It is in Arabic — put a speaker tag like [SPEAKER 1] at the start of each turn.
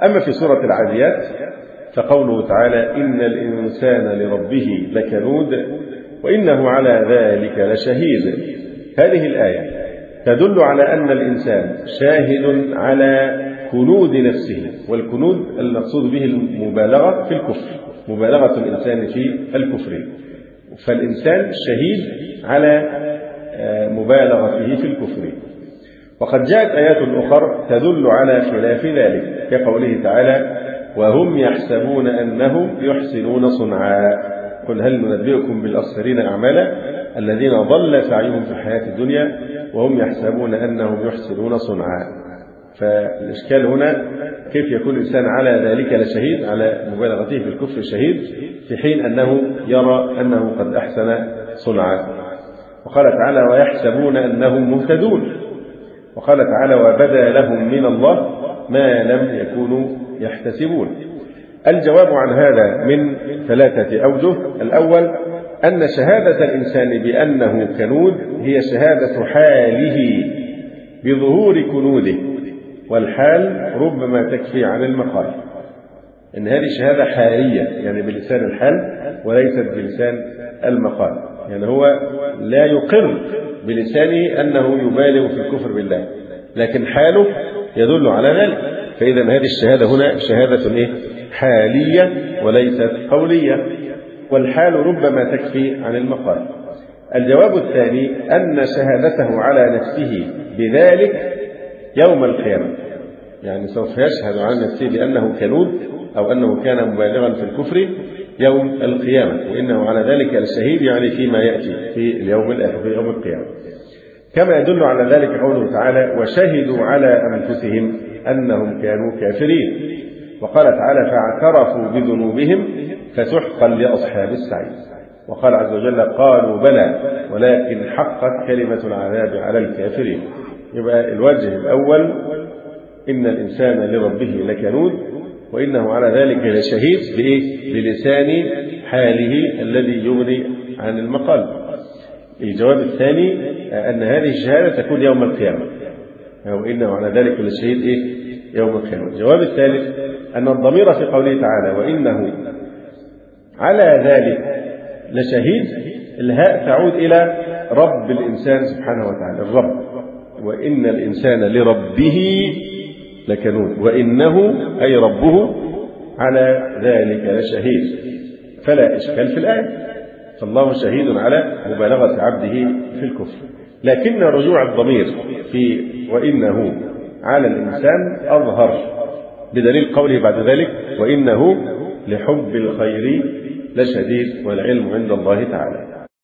[SPEAKER 1] أما في سورة العاديات فقوله تعالى إن الإنسان لربه لكنود وإنه على ذلك لشهيد. هذه الآية تدل على أن الإنسان شاهد على كنود نفسه، والكنود المقصود به المبالغة في الكفر، مبالغة الإنسان في الكفر، فالإنسان شهيد على مبالغته في الكفر. وقد جاءت آيات أخرى تدل على خلاف ذلك كقوله تعالى وهم يحسبون أنهم يحسنون صنعا قل هل ننبئكم بالأخسرين أعمالا الذين ضل سعيهم في الحياة الدنيا وهم يحسبون أنهم يحسنون صنعا. فالإشكال هنا كيف يكون الإنسان على ذلك لشهيد، على مبالغته في الكفر شهيد، في حين أنه يرى أنه قد أحسن صنعا. وقال تعالى ويحسبون أنهم مهتدون، وقال تعالى وبدا لهم من الله ما لم يكونوا يحتسبون. الجواب عن هذا من 3 أوجه. الأول أن شهادة الإنسان بأنه كنود هي شهادة حاله بظهور كنوده، والحال ربما تكفي عن المقال. إن هذه شهادة حالية يعني بلسان الحال وليست بلسان المقال، يعني هو لا يقر بلسانه أنه يبالغ في الكفر بالله، لكن حاله يدل على ذلك. فإذا هذه الشهادة هنا شهادة حالية وليست قولية، والحال ربما تكفي عن المقال. الجواب الثاني أن شهادته على نفسه بذلك يوم القيامة، يعني سوف يشهد عن نفسه بأنه كنود أو أنه كان مبالغا في الكفر يوم القيامة، وإنه على ذلك الشهيد يعني فيما يأتي في اليوم الآخر في يوم القيامة. كما يدل على ذلك قوله تعالى وشهدوا على أنفسهم أنهم كانوا كافرين. وقال تعالى فاعترفوا بذنوبهم فسحقا لأصحاب السعير. وقال عز وجل قالوا بلى ولكن حقت كلمة العذاب على الكافرين. يبقى الوجه الأول إن الإنسان لربه لكنود وإنه على ذلك لشهيد بلسان حاله الذي يغني عن المقال. الجواب الثاني أن هذه الشهادة تكون يوم القيامة، وإنه على ذلك لشهيد يوم القيامة. الجواب الثالث أن الضمير في قوله تعالى وإنه على ذلك لشهيد الهاء تعود إلى رب الإنسان سبحانه وتعالى، الرب، وإن الإنسان لربه لكنود وإنه أي ربه على ذلك لشهيد، فلا إشكال في الآية، فالله شهيد على مبالغة عبده في الكفر. لكن رجوع الضمير في وإنه على الإنسان أظهر بدليل قوله بعد ذلك وإنه لحب الخير لشديد والعلم عند الله تعالى.